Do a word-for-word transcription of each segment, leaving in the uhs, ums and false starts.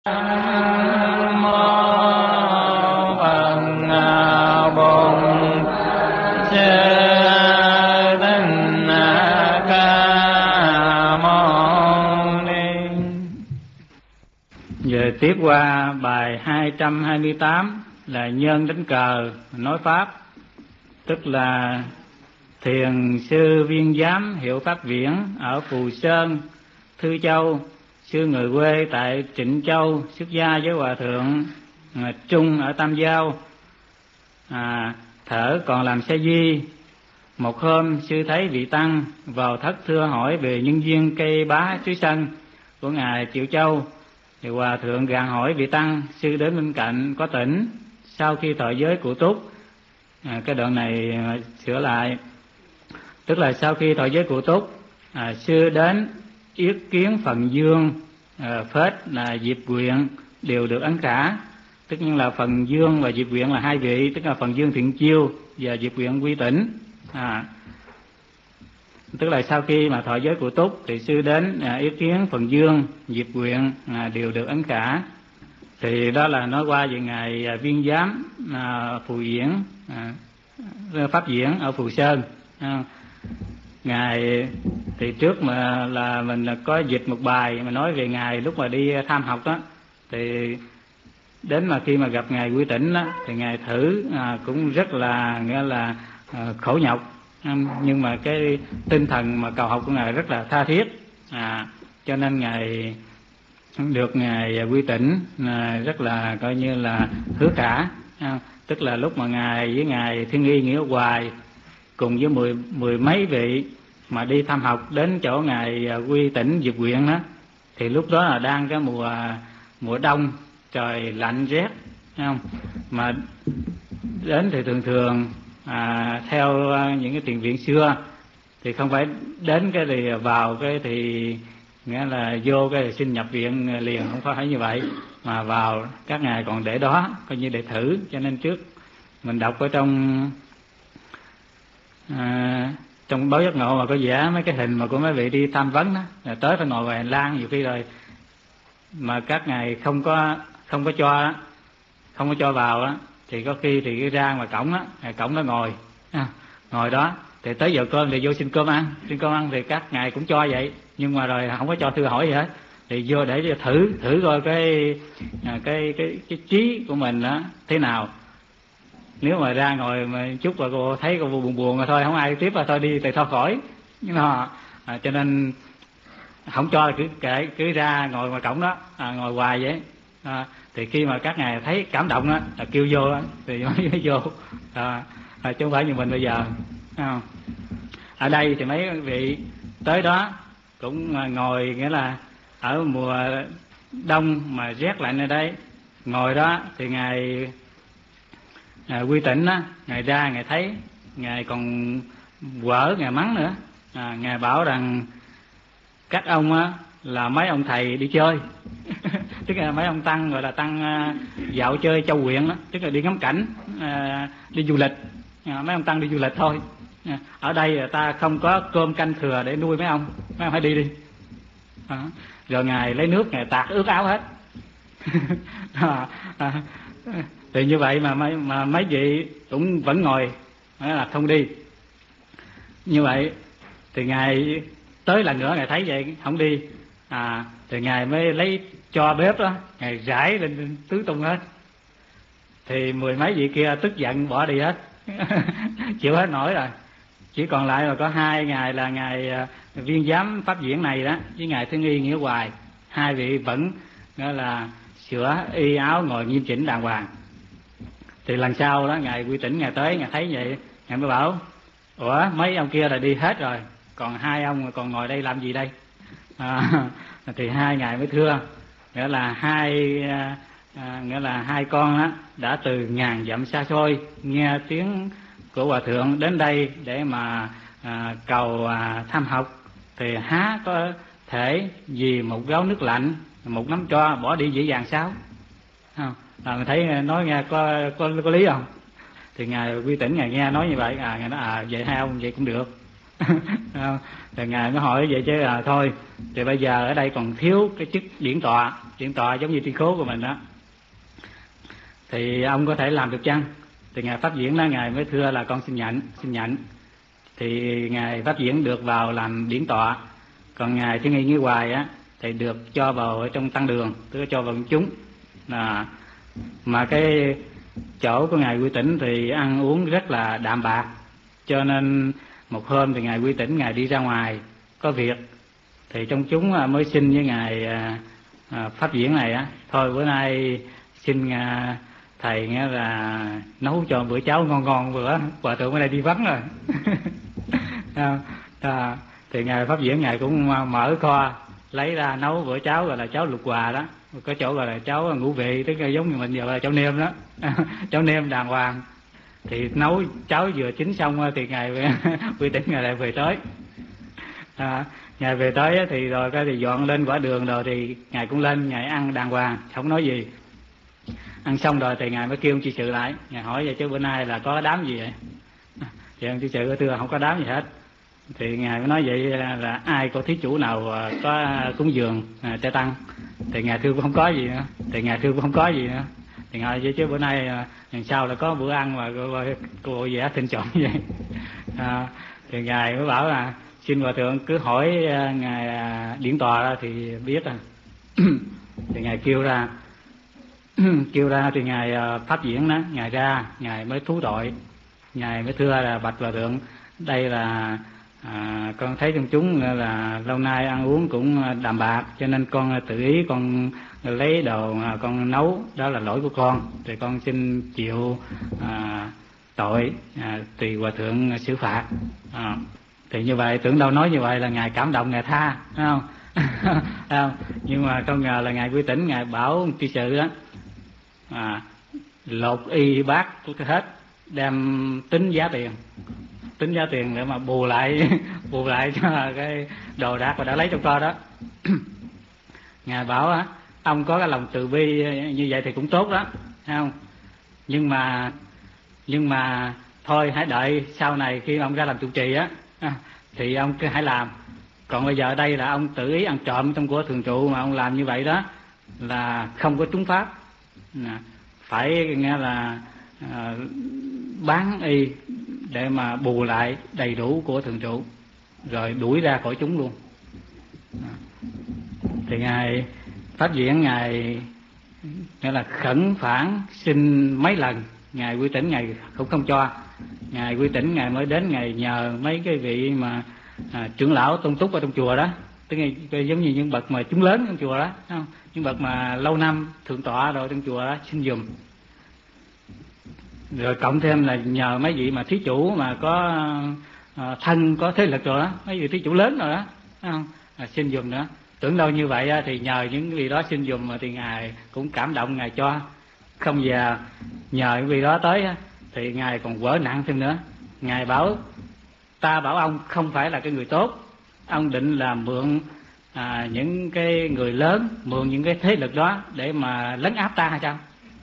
Nam mô Phật Bổn Sư Thích Ca Mâu Ni. Về tiếp qua bài hai trăm hai mươi tám là nhân đánh cờ nói pháp, tức là thiền sư Viên Giám hiệu Pháp Viễn ở Phù Sơn, Thư Châu, sư người quê tại Trịnh Châu, xuất gia với hòa thượng à, Trung ở Tam Giao, à, thở còn làm sa di. Một hôm sư thấy vị tăng vào thất thưa hỏi về nhân duyên cây bá suối sân của ngài Triệu Châu, thì hòa thượng gạn hỏi vị tăng. Sư đến bên cạnh có tỉnh. Sau khi thọ giới cụ túc, à, cái đoạn này à, sửa lại, tức là sau khi thọ giới cụ túc, à, sư đến yết kiến Phần Dương, à, Phết là Diệp Quyện đều được ấn cả. Tất nhiên là Phần Dương và Diệp Quyện là hai vị, tức là Phần Dương Thiện Chiêu và Diệp Quyện Quy Tỉnh. À, tức là sau khi mà thọ giới cụ túc thì sư đến à, yết kiến Phần Dương, Diệp Quyện à, đều được ấn cả. Thì đó là nói qua về ngài à, Viên Giám à, Phù Viễn, à, Pháp Viễn ở Phù Sơn. À, ngài thì trước mà là mình có dịch một bài mà nói về ngài lúc mà đi tham học đó, thì đến mà khi mà gặp ngài Quy Tỉnh đó thì ngài thử à, cũng rất là nghĩa là à, khổ nhọc, nhưng mà cái tinh thần mà cầu học của ngài rất là tha thiết, à, cho nên ngài được ngài Quy Tỉnh à, rất là coi như là hứa cả. À, tức là lúc mà ngài với ngài Thiên Y Nghĩa Hoài cùng với mười mười mấy vị mà đi thăm học đến chỗ ngài Quy Tỉnh Diệp Quyện đó, thì lúc đó là đang cái mùa mùa đông, trời lạnh rét, thấy không? Mà đến thì thường thường à, theo những cái tiền viện xưa thì không phải đến cái thì vào cái thì nghĩa là vô cái thì xin nhập viện liền, không phải như vậy, mà vào các ngài còn để đó coi như để thử. Cho nên trước mình đọc ở trong à, trong báo giác ngộ mà có vẽ mấy cái hình mà của mấy vị đi tham vấn đó, là tới phải ngồi ngoài hành lang nhiều khi rồi mà các ngài không có không có cho không có cho vào á, thì có khi thì ra ngoài cổng á, cổng đó ngồi à, ngồi đó thì tới giờ cơm thì vô xin cơm ăn, xin cơm ăn thì các ngài cũng cho vậy, nhưng mà rồi không có cho thưa hỏi gì hết, thì vô để thử thử coi cái cái cái cái, cái trí của mình đó thế nào. Nếu mà ra ngồi mà chút là cô thấy cô buồn buồn rồi thôi, không ai tiếp là thôi đi thì thôi khỏi. Nhưng mà à, cho nên không cho là cứ kệ, cứ ra ngồi ngoài cổng đó, à, ngồi hoài vậy. À, thì khi mà các ngài thấy cảm động đó là kêu vô đó, thì mới vô. À, à, chứ không phải như mình bây giờ. À, ở đây thì mấy vị tới đó cũng ngồi, nghĩa là ở mùa đông mà rét lạnh ở đây, ngồi đó thì ngài à, Quy Tỉnh á, ngài ra ngài thấy, ngài còn quở, ngài mắng nữa. À, ngài bảo rằng các ông á là mấy ông thầy đi chơi tức là mấy ông tăng gọi là tăng à, dạo chơi châu huyện đó, tức là đi ngắm cảnh, à, đi du lịch. À, mấy ông tăng đi du lịch thôi. À, ở đây là ta không có cơm canh thừa để nuôi mấy ông, mấy ông phải đi đi. À, rồi ngài lấy nước ngài tạt ướt áo hết. à, à, thì như vậy mà mấy, mà mấy vị cũng vẫn ngồi, là không đi. Như vậy thì ngài tới lần nữa ngài thấy vậy không đi, à, thì ngài mới lấy cho bếp đó, ngài rải lên tứ tung hết. Thì mười mấy vị kia tức giận bỏ đi hết. Chịu hết nổi rồi. Chỉ còn lại là có hai ngài là ngài Viên Giám Pháp Viễn này đó với ngài Thiên Y Nghĩa Hoài, hai vị vẫn gọi là sửa y áo ngồi nghiêm chỉnh đàng hoàng. Thì lần sau đó ngài Quy Tỉnh ngài tới, ngài thấy vậy ngài mới bảo: ủa mấy ông kia là đi hết rồi, còn hai ông còn ngồi đây làm gì đây? À, thì hai ngài mới thưa, nghĩa là hai à, nghĩa là hai con á đã từ ngàn dặm xa xôi nghe tiếng của hòa thượng đến đây để mà à, cầu à, tham học, thì há có thể vì một gáo nước lạnh, một nắm tro bỏ đi dễ dàng sao? Không, là mình thấy nói nghe có có có lý không? Thì ngài Quy Tỉnh ngài nghe nói như vậy, à ngài nói à vậy hai ông vậy cũng được. Thì ngài mới hỏi vậy chứ à, thôi thì bây giờ ở đây còn thiếu cái chức điển tọa, điển tọa giống như tri khố của mình đó, thì ông có thể làm được chăng? Thì ngài Pháp Diễn đó, ngài mới thưa là con xin nhận, xin nhận. Thì ngài Pháp Diễn được vào làm điển tọa, còn ngài Thứ Nghi Nghĩa Hoài á thì được cho vào ở trong tăng đường, tức là cho vào chúng. Là mà cái chỗ của ngài Quy Tỉnh thì ăn uống rất là đạm bạc, cho nên một hôm thì ngài Quy Tỉnh ngài đi ra ngoài có việc, thì trong chúng mới xin với ngài Pháp Diễn này á, thôi bữa nay xin thầy nghe là nấu cho bữa cháo ngon ngon bữa, hòa thượng ở đây đi vắng rồi. À, thì ngài Pháp Diễn ngài cũng mở kho lấy ra nấu bữa cháo, gọi là cháo lục hòa đó, có chỗ gọi là cháo ngũ vị, tức là giống như mình giờ là cháo nêm đó. Cháo nêm đàng hoàng. Thì nấu cháo vừa chín xong thì ngài Quy Tỉnh ngài lại về tới. À, ngài về tới thì rồi cái thì dọn lên quả đường rồi thì ngài cũng lên, ngài ăn đàng hoàng, không nói gì. Ăn xong rồi thì ngài mới kêu ông trị sự lại, ngài hỏi vậy chứ bữa nay là có đám gì vậy? Thì ông trị sự có thưa không có đám gì hết. Thì ngài mới nói vậy là, là ai có thí chủ nào có cúng dường à, cho tăng? Thì ngài thưa cũng không có gì nữa. Thì ngài thưa cũng không có gì nữa. Thì ngài vậy chứ bữa nay lần sau là có bữa ăn mà cô, cô vẽ thịnh chọn vậy. À, thì ngài mới bảo là xin hòa thượng cứ hỏi ngài điển tọa ra thì biết à. Thì ngài kêu ra kêu ra thì ngài Pháp Diễn đó, ngài ra, ngài mới thú tội, ngài mới thưa là bạch hòa thượng, đây là à, con thấy trong chúng là lâu nay ăn uống cũng đạm bạc, cho nên con tự ý con lấy đồ con nấu, đó là lỗi của con, thì con xin chịu à, tội, à, tùy hòa thượng xử phạt. À, thì như vậy tưởng đâu nói như vậy là ngài cảm động, ngài tha, phải không? Không, nhưng mà không ngờ là ngài Quy Tỉnh ngài bảo tri sự đó à, lột y bát hết, đem tính giá tiền, tính giá tiền để mà bù lại bù lại cho cái đồ đạc mà đã lấy trong kho đó. Ngài bảo á, ông có cái lòng từ bi như vậy thì cũng tốt đó, thấy không? Nhưng mà nhưng mà thôi hãy đợi sau này khi ông ra làm trụ trì á thì ông cứ hãy làm. Còn bây giờ ở đây là ông tự ý ăn trộm trong của thường trụ mà ông làm như vậy đó là không có trúng pháp. Phải nghe là à, bán y để mà bù lại đầy đủ của thường trụ, rồi đuổi ra khỏi chúng luôn. Thì ngài Pháp Diễn ngài nghĩa là khẩn phản xin mấy lần, ngài Quy Tỉnh ngài cũng không cho. Ngài Quy Tỉnh ngài mới đến ngài nhờ mấy cái vị mà à, trưởng lão tôn túc ở trong chùa đó, tức là giống như những bậc mà chúng lớn trong chùa đó, không? Những bậc mà lâu năm thượng tọa rồi trong chùa đó xin giùm. Rồi cộng thêm là nhờ mấy vị mà thí chủ mà có à, thân có thế lực rồi đó, mấy vị thí chủ lớn rồi đó, không? À, xin giùm nữa. Tưởng đâu như vậy thì nhờ những vị đó xin giùm thì ngài cũng cảm động, ngài cho. Không giờ nhờ những vị đó tới thì ngài còn vỡ nặng thêm nữa. Ngài bảo ta bảo ông không phải là cái người tốt, ông định là mượn à, những cái người lớn, mượn những cái thế lực đó để mà lấn áp ta hay sao?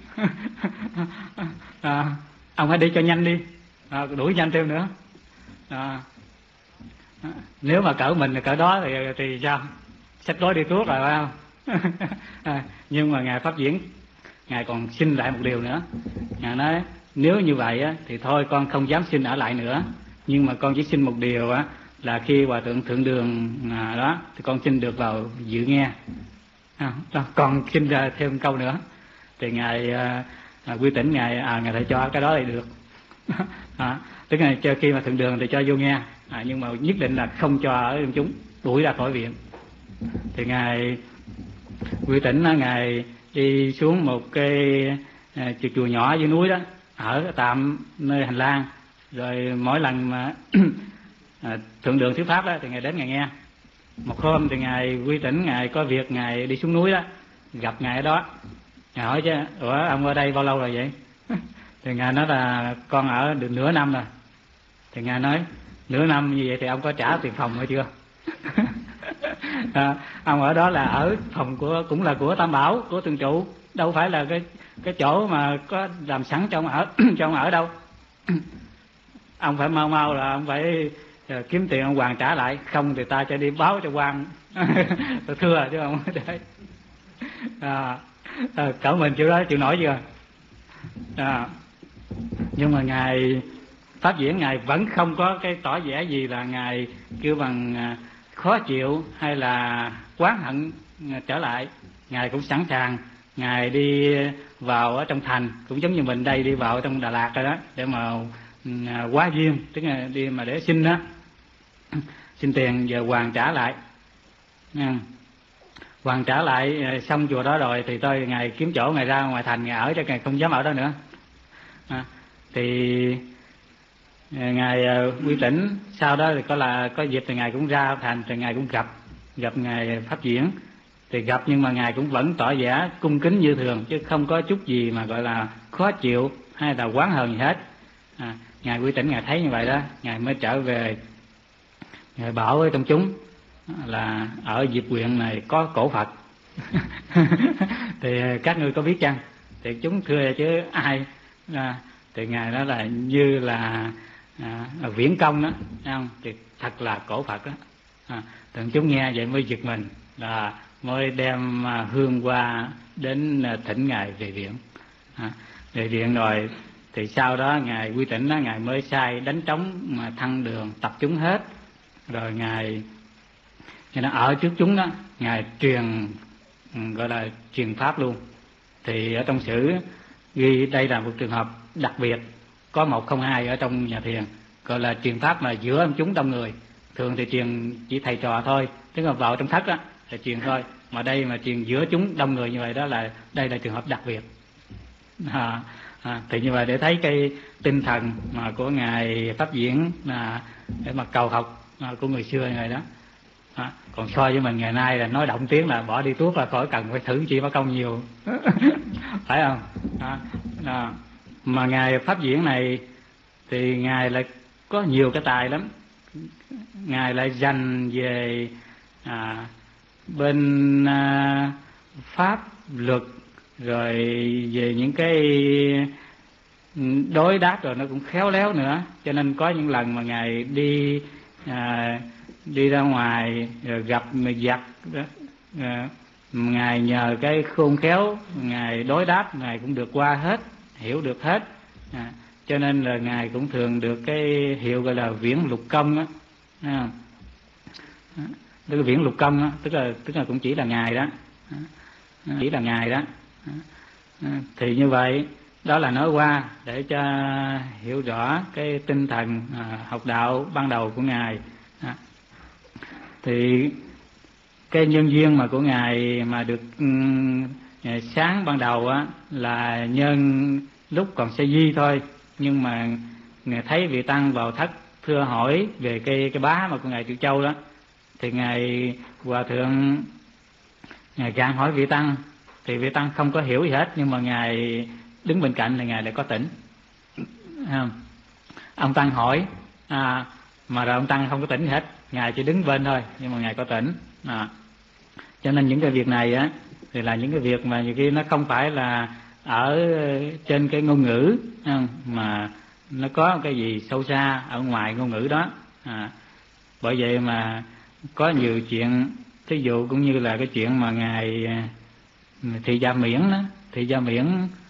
À, ông hãy đi cho nhanh đi, à, đuổi nhanh thêm nữa. À, nếu mà cỡ mình cỡ đó thì thì sao? Xách gói đi thuốc rồi phải không? À, nhưng mà ngài Pháp Diễn ngài còn xin lại một điều nữa. Ngài nói nếu như vậy á, thì thôi con không dám xin ở lại nữa, nhưng mà con chỉ xin một điều á, là khi hòa thượng thượng đường à, đó thì con xin được vào dự nghe. À, đó, con xin ra thêm câu nữa. Thì ngài à, à, Quy Tỉnh ngài à, ngài thầy cho cái đó thì được. À, tức là cho khi mà thượng đường thì cho vô nghe, à, nhưng mà nhất định là không cho ở trong chúng, đuổi ra khỏi viện. Thì ngài Quy Tỉnh á, ngài đi xuống một cái à, chùa, chùa nhỏ dưới núi đó, ở tạm nơi hành lang. Rồi mỗi lần mà à, thượng đường thuyết pháp đó thì ngài đến ngài nghe. Một hôm thì ngài Quy Tỉnh ngài có việc ngài đi xuống núi đó, gặp ngài ở đó. Ngài hỏi chứ ủa ông ở đây bao lâu rồi vậy? Thì ngài nói là con ở được nửa năm rồi. Thì ngài nói nửa năm như vậy thì ông có trả tiền phòng hay chưa? À, ông ở đó là ở phòng của cũng là của Tam Bảo, của thường trụ, đâu phải là cái cái chỗ mà có làm sẵn cho ông ở cho ông ở đâu. Ông phải mau mau là ông phải rồi kiếm tiền ông Hoàng trả lại, không thì ta sẽ đi báo cho quan tôi thưa chứ không để à, à, cỡ mình chịu đó chịu nổi chưa à, nhưng mà ngài Pháp Diễn ngài vẫn không có cái tỏ vẻ gì là ngài kêu bằng khó chịu hay là oán hận trở lại. Ngài cũng sẵn sàng, ngài đi vào ở trong thành cũng giống như mình đây đi vào trong Đà Lạt rồi đó, để mà hóa duyên, tức là đi mà để xin đó, xin tiền giờ Hoàng trả lại. Hoàng trả lại xong chùa đó rồi thì tôi ngài kiếm chỗ ngài ra ngoài thành ngài ở, cho ngài không dám ở đó nữa. À, thì ngài Quy Tỉnh sau đó thì có là có dịp thì ngài cũng ra thành, thì ngài cũng gặp gặp ngài Pháp Diễn, thì gặp nhưng mà ngài cũng vẫn tỏ vẻ cung kính như thường, chứ không có chút gì mà gọi là khó chịu hay là oán hờn gì hết. À, ngài Quy Tỉnh ngài thấy như vậy đó, ngài mới trở về, ngài bảo với trong chúng là ở Diệp Huyện này có cổ Phật. Thì các ngươi có biết chăng? Thì chúng thưa chứ ai? À, thì ngài nói là như là à, viễn công đó, thấy không? Thì thật là cổ Phật đó. À, thì chúng nghe vậy mới giật mình, là mới đem hương qua đến thỉnh ngài về viện. À, về viện rồi thì sau đó ngài Quy Tỉnh đó, ngài mới sai đánh trống mà thăng đường tập chúng hết, rồi ngài cho nó ở trước chúng đó, ngài truyền gọi là truyền pháp luôn. Thì ở trong sử ghi đây là một trường hợp đặc biệt, có một không hai ở trong nhà thiền, gọi là truyền pháp mà giữa ông chúng đông người. Thường thì truyền chỉ thầy trò thôi, tức là vào trong thất á là truyền thôi, mà đây mà truyền giữa chúng đông người như vậy đó là đây là trường hợp đặc biệt. À, à, thì như vậy để thấy cái tinh thần mà của ngài Pháp Diễn là để mà cầu học của người xưa này đó. À, còn so với mình ngày nay là nói động tiếng là bỏ đi tuốt là khỏi cần phải thử chi mất công nhiều. Phải không? À, à, mà ngài Pháp Diễn này thì ngài lại có nhiều cái tài lắm. Ngài lại dành về à, bên à, pháp luật, rồi về những cái đối đáp rồi nó cũng khéo léo nữa. Cho nên có những lần mà ngài đi à, đi ra ngoài rồi gặp người giặc đó, à, ngài nhờ cái khôn khéo ngài đối đáp, ngài cũng được qua hết, hiểu được hết. À, cho nên là ngài cũng thường được cái hiệu gọi là viễn lục công á. À, tức là viễn lục công á, tức là tức là cũng chỉ là ngài đó, chỉ là ngài đó. À, thì như vậy đó là nói qua để cho hiểu rõ cái tinh thần à, học đạo ban đầu của ngài. À, thì cái nhân duyên mà của ngài mà được um, sáng ban đầu á là nhân lúc còn sa di thôi, nhưng mà ngài thấy vị tăng vào thất thưa hỏi về cái cái bá mà của ngài Triệu Châu đó, thì ngài hòa thượng ngài gạn hỏi vị tăng, thì vị tăng không có hiểu gì hết, nhưng mà ngài đứng bên cạnh là ngài lại có tỉnh. À, ông tăng hỏi à, mà rồi ông tăng không có tỉnh gì hết, ngài chỉ đứng bên thôi, nhưng mà ngài có tỉnh. À, cho nên những cái việc này á thì là những cái việc mà nhiều khi nó không phải là ở trên cái ngôn ngữ, mà nó có cái gì sâu xa ở ngoài ngôn ngữ đó. À, bởi vậy mà có nhiều chuyện, thí dụ cũng như là cái chuyện mà ngài Thị Gia Miễn đó, Thị Gia Miễn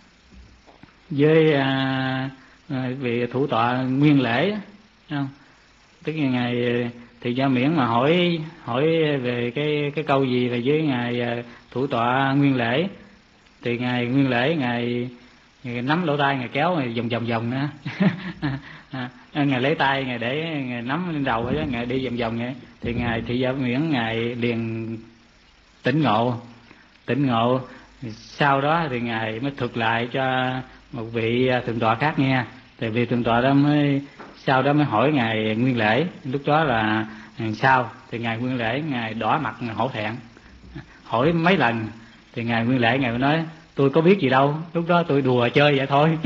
với à, vị thủ tọa Nguyên Lễ, không? Tức là ngài Thị Gia Miễn mà hỏi hỏi về cái cái câu gì về với ngài thủ tọa Nguyên Lễ, thì ngài Nguyên Lễ ngài, ngài nắm lỗ tai ngài kéo ngài vòng vòng vòng nữa. À, ngài lấy tay ngài để ngài nắm lên đầu đó, ngài đi vòng vòng vậy, thì ngài Thị Gia Miễn ngài liền tỉnh ngộ, tỉnh ngộ. Sau đó thì ngài mới thuật lại cho một vị thượng tọa khác nghe, thì vị thượng tọa đó mới sau đó mới hỏi ngài Nguyên Lễ. Lúc đó là sao thì ngài Nguyên Lễ ngài đỏ mặt ngài hổ thẹn, hỏi mấy lần thì ngài Nguyên Lễ ngài mới nói tôi có biết gì đâu, lúc đó tôi đùa chơi vậy thôi.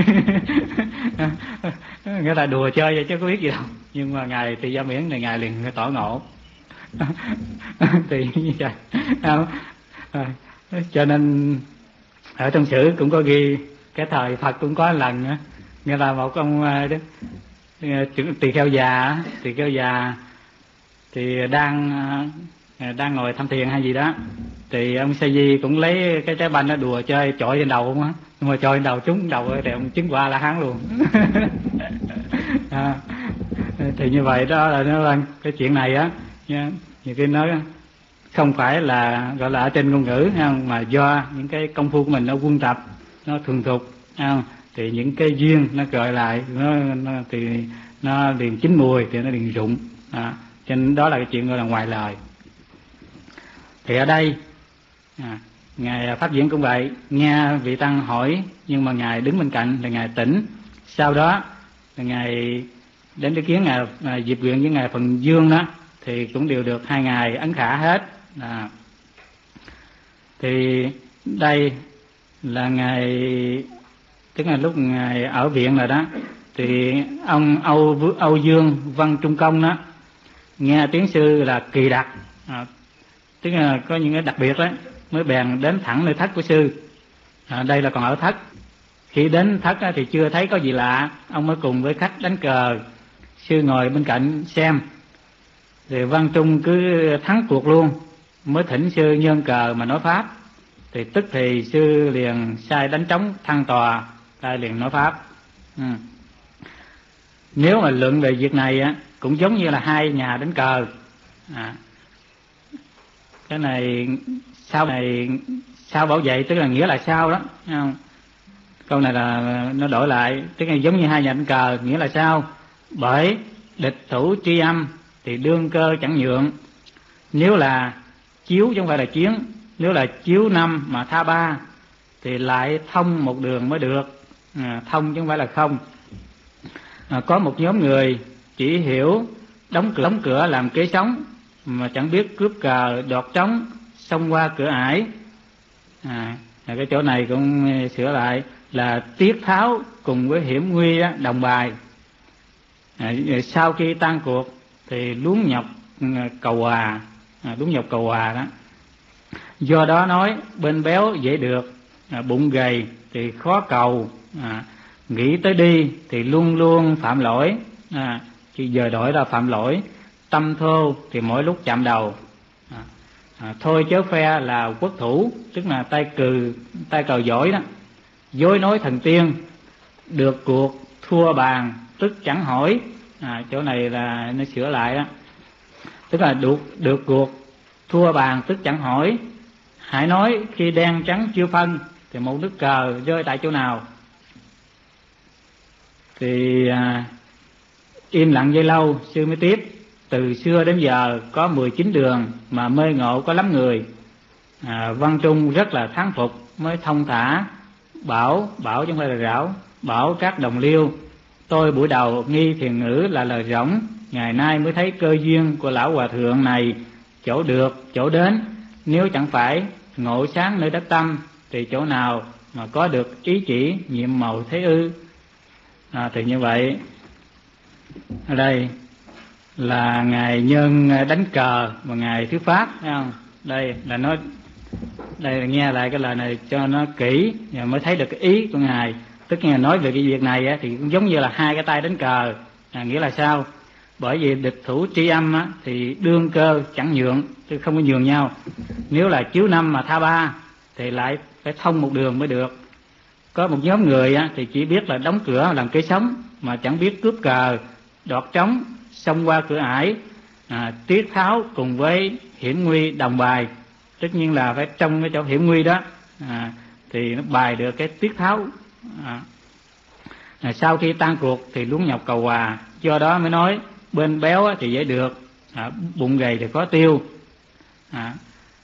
Nghĩa là đùa chơi vậy chứ có biết gì đâu. Nhưng mà ngài Thị Gia Miễn này ngài liền tỏ ngộ. Thì như vậy không? Cho nên ở trong sử cũng có ghi cái thời Phật cũng có lần nữa, nghĩa là một ông tỳ kheo già tỳ kheo già thì đang đang ngồi tham thiền hay gì đó, thì ông Sa Di cũng lấy cái trái banh nó đùa chơi, chọi trên đầu không á, nhưng mà chọi trên đầu trúng đầu thì ông chứng quả La Hán luôn. À, thì như vậy đó là nó là cái chuyện này á, nhiều khi nói không phải là gọi là ở trên ngôn ngữ không, mà do những cái công phu của mình nó quân tập, nó thuần thục không, thì những cái duyên nó gợi lại nó, nó thì nó liền chín mùi thì nó liền rụng. À, cho nên đó là cái chuyện gọi là ngoài lời. Thì ở đây à, ngài Pháp Diễn cũng vậy, nghe vị tăng hỏi nhưng mà ngài đứng bên cạnh là ngài tỉnh. Sau đó là ngài đến ý kiến ngài à, Diệp Nguyện với ngài Phần Dương đó thì cũng đều được hai ngài ấn khả hết. À, thì đây là ngài, tức là lúc ngài ở viện rồi đó, thì ông Âu Âu Dương Văn Trung Công đó nghe tiếng sư là kỳ đặc, à, tức là có những cái đặc biệt đấy, mới bèn đến thẳng nơi thất của sư. À, đây là còn ở thất. Khi đến thất thì chưa thấy có gì lạ, ông mới cùng với khách đánh cờ, sư ngồi bên cạnh xem. Thì Văn Trung cứ thắng cuộc luôn, mới thỉnh sư nhân cờ mà nói pháp. Thì tức thì sư liền sai đánh trống thăng tòa, ta liền nói pháp. Ừ. Nếu mà luận về việc này á, cũng giống như là hai nhà đánh cờ. À, cái này sao này sao bảo vệ, tức là nghĩa là sao đó, không? Câu này là nó đổi lại, tức là giống như hai nhà đánh cờ, nghĩa là sao? Bởi địch thủ tri âm thì đương cơ chẳng nhượng. Nếu là chiếu chứ không phải là chiến, nếu là chiếu năm mà tha ba thì lại thông một đường mới được. À, thông chứ không phải là không. À, có một nhóm người chỉ hiểu đóng cửa, đóng cửa làm kế sống, mà chẳng biết cướp cờ đoạt trống xông qua cửa ải. À, cái chỗ này cũng sửa lại là tiết tháo cùng với hiểm nguy đó, đồng bài. À, sau khi tan cuộc thì luống nhọc cầu hòa, à, luống nhọc cầu hòa đó. Do đó nói bên béo dễ được, à, bụng gầy thì khó cầu. À, nghĩ tới đi thì luôn luôn phạm lỗi. À, chứ giờ đổi là phạm lỗi. Tâm thô thì mỗi lúc chạm đầu. À, à, thôi chớ phe là quốc thủ, tức là tay cừ tay cờ giỏi đó. Dối nói thần tiên, được cuộc thua bàn tức chẳng hỏi. À, chỗ này là nó sửa lại đó, tức là được được cuộc thua bàn tức chẳng hỏi. Hãy nói khi đen trắng chưa phân thì một nước cờ rơi tại chỗ nào. Thì à, im lặng dây lâu, sư mới tiếp. Từ xưa đến giờ có mười chín đường mà mê ngộ có lắm người. À, Văn Trung rất là thán phục, mới thông thả bảo, bảo chứ không phải là rảo, bảo các đồng liêu. Tôi buổi đầu nghi thiền ngữ là lời rỗng, ngày nay mới thấy cơ duyên của lão hòa thượng này, chỗ được chỗ đến. Nếu chẳng phải ngộ sáng nơi đất tâm thì chỗ nào mà có được ý chỉ nhiệm màu thế ư. À, thì như vậy ở đây là ngài nhân đánh cờ và ngài thuyết pháp, thấy không? Đây là nói, đây là nghe lại cái lời này cho nó kỹ và mới thấy được cái ý của ngài. Tức là nói về cái việc này á, thì cũng giống như là hai cái tay đánh cờ. À, nghĩa là sao? Bởi vì địch thủ tri âm á, thì đương cơ chẳng nhượng, chứ không có nhường nhau. Nếu là chiếu năm mà tha ba thì lại phải thông một đường mới được. Có một nhóm người á, thì chỉ biết là đóng cửa làm kế sống, mà chẳng biết cướp cờ đoạt trống xông qua cửa ải. À, tiết tháo cùng với hiểm nguy đồng bài. Tất nhiên là phải trong cái chỗ hiểm nguy đó, à, thì nó bài được cái tiết tháo. À, à, sau khi tan cuộc thì luống nhọc cầu hòa. Do đó mới nói bên béo thì dễ được, à, bụng gầy thì khó tiêu. À,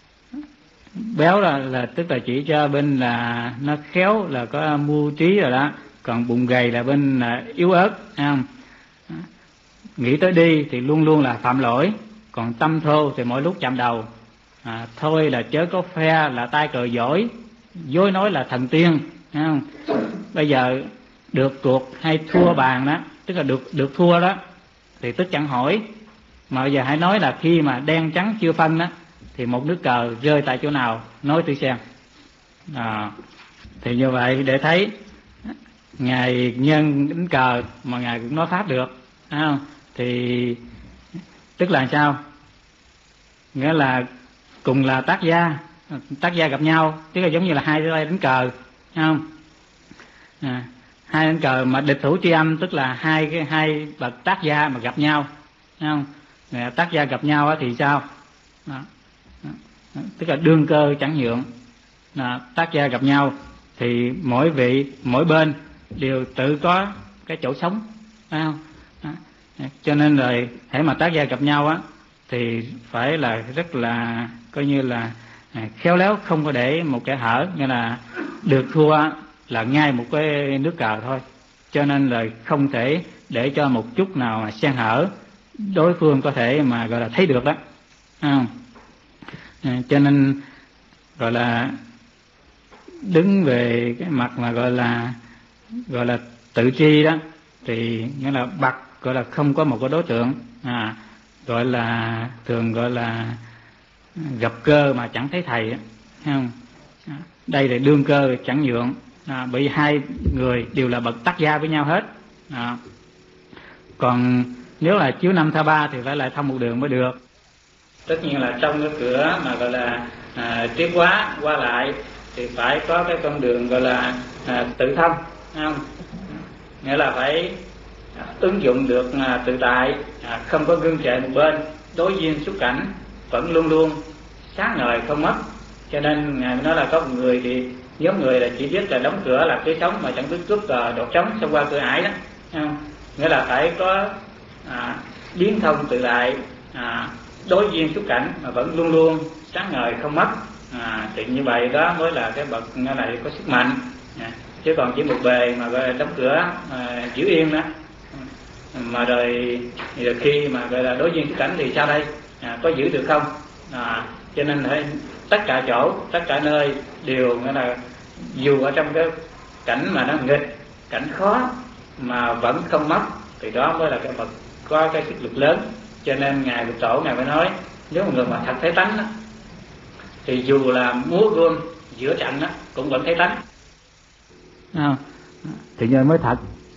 béo là, là tức là chỉ cho bên là nó khéo, là có mưu trí rồi đó. Còn bụng gầy là bên là yếu ớt, không? À, nghĩ tới đi thì luôn luôn là phạm lỗi. Còn tâm thô thì mỗi lúc chạm đầu. À, thôi là chớ có phe là tay cờ giỏi, dối nói là thần tiên, thấy không? Bây giờ được cuộc hay thua bàn đó, tức là được được thua đó thì tức chẳng hỏi. Mà bây giờ hãy nói là khi mà đen trắng chưa phân đó thì một nước cờ rơi tại chỗ nào, nói tôi xem. À, thì như vậy để thấy ngài nhân đánh cờ mà ngài cũng nói pháp được. Thấy không? Thì tức là sao? Nghĩa là cùng là tác gia, tác gia gặp nhau, tức là giống như là hai tay đánh cờ, thấy không? À, hai đánh cờ mà địch thủ tri âm, tức là hai cái hai bậc tác gia mà gặp nhau, thấy không? À, tác gia gặp nhau thì sao? Đó. Đó. Tức là đương cơ chẳng nhượng. À, tác gia gặp nhau thì mỗi vị mỗi bên đều tự có cái chỗ sống, phải không? Đó. Cho nên rồi hễ mà tác gia gặp nhau á thì phải là rất là coi như là khéo léo, không có để một kẻ hở, nghĩa là được thua là ngay một cái nước cờ thôi, cho nên là không thể để cho một chút nào mà xen hở, đối phương có thể mà gọi là thấy được đó, không? À, cho nên gọi là đứng về cái mặt mà gọi là gọi là tự tri đó, thì nghĩa là bậc gọi là không có một cái đối tượng, à, gọi là thường gọi là gặp cơ mà chẳng thấy thầy, thấy không? Đây là đương cơ chẳng nhượng, à, bởi vì hai người đều là bậc tác gia với nhau hết. À, còn nếu là chiếu năm tha ba thì phải lại thông một đường mới được. Tất nhiên là trong cái cửa mà gọi là à, triết hóa qua lại thì phải có cái con đường gọi là à, tự thông, không? Nghĩa là phải à, ứng dụng được à, tự tại, à, không có gương trệ một bên, đối duyên xúc cảnh vẫn luôn luôn sáng ngời không mất. Cho nên ngài nói là có một người thì nhóm người là chỉ biết là đóng cửa là cái sống mà chẳng biết cướp cờ đột trống xông qua cửa ải đó, không? Nghĩa là phải có à, biến thông tự tại, à, đối duyên xúc cảnh mà vẫn luôn luôn sáng ngời không mất, à, thì như vậy đó mới là cái bậc nó này có sức mạnh, à, chứ còn chỉ một bề mà gọi là đóng cửa à, giữ yên đó, mà rồi, rồi khi mà gọi là đối duyên xúc cảnh thì sao đây, à, có giữ được không? À, cho nên phải tất cả chỗ, tất cả nơi đều nghĩa là dù ở trong cái cảnh mà nó nghịch, cảnh khó mà vẫn không mất, thì đó mới là cái bậc có cái sức lực lớn. Cho nên ngài Lục Tổ ngài mới nói, nếu một người mà thật thấy tánh đó, thì dù là múa gươm giữa trận đó cũng vẫn thấy tánh, à, thì như mới thật.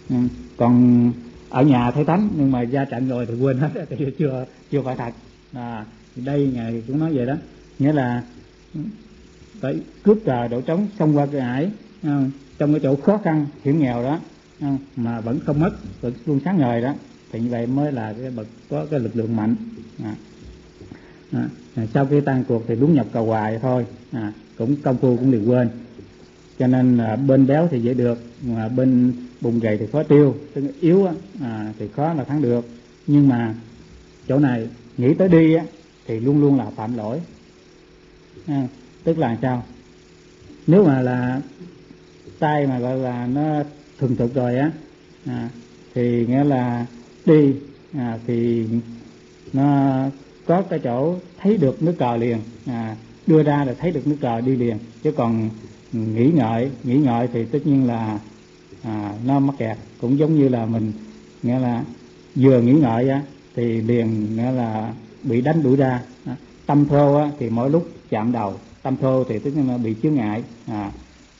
Còn ở nhà thấy tánh nhưng mà ra trận rồi thì quên hết, thì chưa chưa phải thật. À, đây ngài cũng nói vậy đó, nghĩa là phải cướp cờ đổ trống xông qua cái ải, không? Trong cái chỗ khó khăn hiểm nghèo đó, không? Mà vẫn không mất, vẫn luôn sáng ngời đó, thì như vậy mới là cái bậc có cái lực lượng mạnh. À. À, sau khi tan cuộc thì đúng nhập cầu hoài thôi, à, cũng công phu cũng đều quên. Cho nên à, bên béo thì dễ được, mà bên bụng gầy thì khó tiêu, tức là yếu á, à, thì khó là thắng được. Nhưng mà chỗ này nghĩ tới đi á, thì luôn luôn là phạm lỗi, à, tức là sao? Nếu mà là tay mà gọi là nó thuần thục rồi á, à, thì nghĩa là đi à, thì nó có cái chỗ thấy được nước cờ liền, à, đưa ra là thấy được nước cờ đi liền. Chứ còn nghĩ ngợi nghĩ ngợi thì tất nhiên là à, nó mắc kẹt. Cũng giống như là mình nghĩa là vừa nghĩ ngợi á thì liền nghĩa là bị đánh đuổi ra. À, tâm thô á thì mỗi lúc chạm đầu, tâm thô thì tất nhiên là bị chướng ngại. À,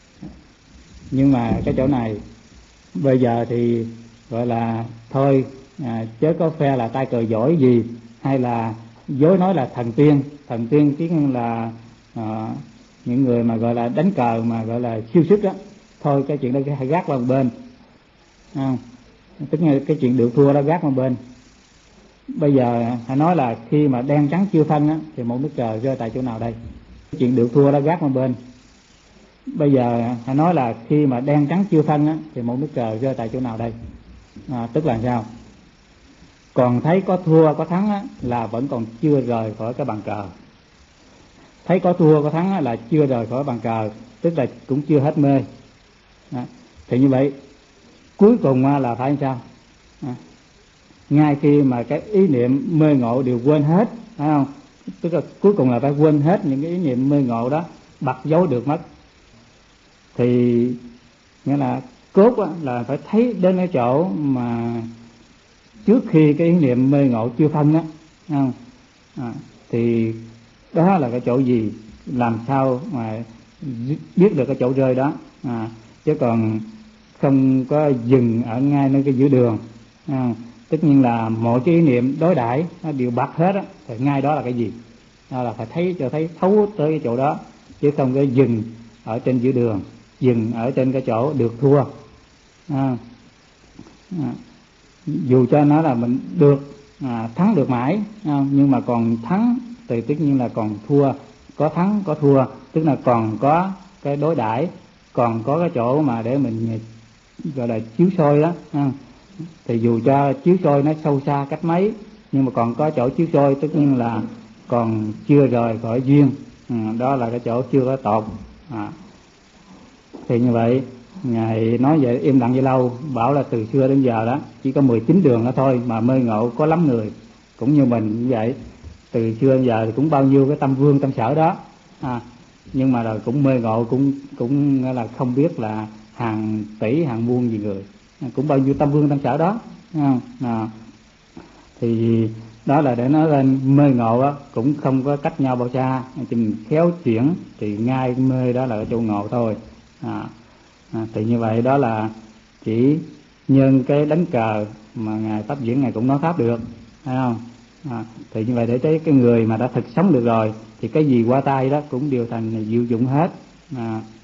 nhưng mà cái chỗ này bây giờ thì gọi là thôi, à, chớ có phe là tay cờ giỏi gì, hay là dối nói là thần tiên. Thần tiên chứ là à, những người mà gọi là đánh cờ mà gọi là siêu sức đó, thôi cái chuyện đó phải gác qua một bên, không? Tức là cái chuyện được thua đó gác qua một bên. Bây giờ hãy nói là khi mà đen trắng chưa phân á, thì một nước cờ rơi tại chỗ nào đây? Cái chuyện được thua đó gác qua một bên. Bây giờ hãy nói là khi mà đen trắng chưa phân á, thì một nước cờ rơi tại chỗ nào đây? À, tức là sao? Còn thấy có thua có thắng á, là vẫn còn chưa rời khỏi cái bàn cờ. Thấy có thua có thắng á, là chưa rời khỏi bàn cờ, tức là cũng chưa hết mê. À, thì như vậy cuối cùng là phải làm sao? À, ngay khi mà cái ý niệm mê ngộ đều quên hết, phải không? Tức là cuối cùng là phải quên hết những cái ý niệm mê ngộ đó, bật dấu được mất. Thì nghĩa là cốt á, là phải thấy đến cái chỗ mà trước khi cái ý niệm mê ngộ chưa phân á, không? À, thì đó là cái chỗ gì, làm sao mà biết được cái chỗ rơi đó, à, chứ còn không có dừng ở ngay nơi cái giữa đường, à, tất nhiên là mọi cái ý niệm đối đãi nó đều bật hết á, thì ngay đó là cái gì? Đó là phải thấy cho thấy thấu tới cái chỗ đó, chứ không có dừng ở trên giữa đường, dừng ở trên cái chỗ được thua. À, à, dù cho nó là mình được à, thắng được mãi, à, nhưng mà còn thắng thì tất nhiên là còn thua, có thắng có thua, tức là còn có cái đối đãi, còn có cái chỗ mà để mình gọi là chiếu soi đó. À, thì dù cho chiếu soi nó sâu xa cách mấy, nhưng mà còn có chỗ chiếu soi, tất nhiên là còn chưa rời khỏi duyên. À, đó là cái chỗ chưa có tột. À, thì như vậy Ngài nói vậy im lặng vậy lâu, bảo là từ xưa đến giờ đó chỉ có mười chín đường đó thôi mà mê ngộ có lắm người, cũng như mình như vậy. Từ xưa đến giờ thì cũng bao nhiêu cái tâm vương tâm sở đó, à, nhưng mà rồi cũng mê ngộ, cũng cũng là không biết là hàng tỷ hàng muôn gì người, cũng bao nhiêu tâm vương tâm sở đó. À, thì đó là để nói lên mê ngộ á, cũng không có cách nhau bao xa, chỉ mình khéo chuyển thì ngay mê đó là cái chỗ ngộ thôi. À, à, thì như vậy đó là chỉ nhân cái đánh cờ mà ngài Pháp Diễn ngài cũng nói pháp được, thấy không? À, thì như vậy để thấy cái người mà đã thực sống được rồi thì cái gì qua tay đó cũng đều thành diệu dụng hết. À,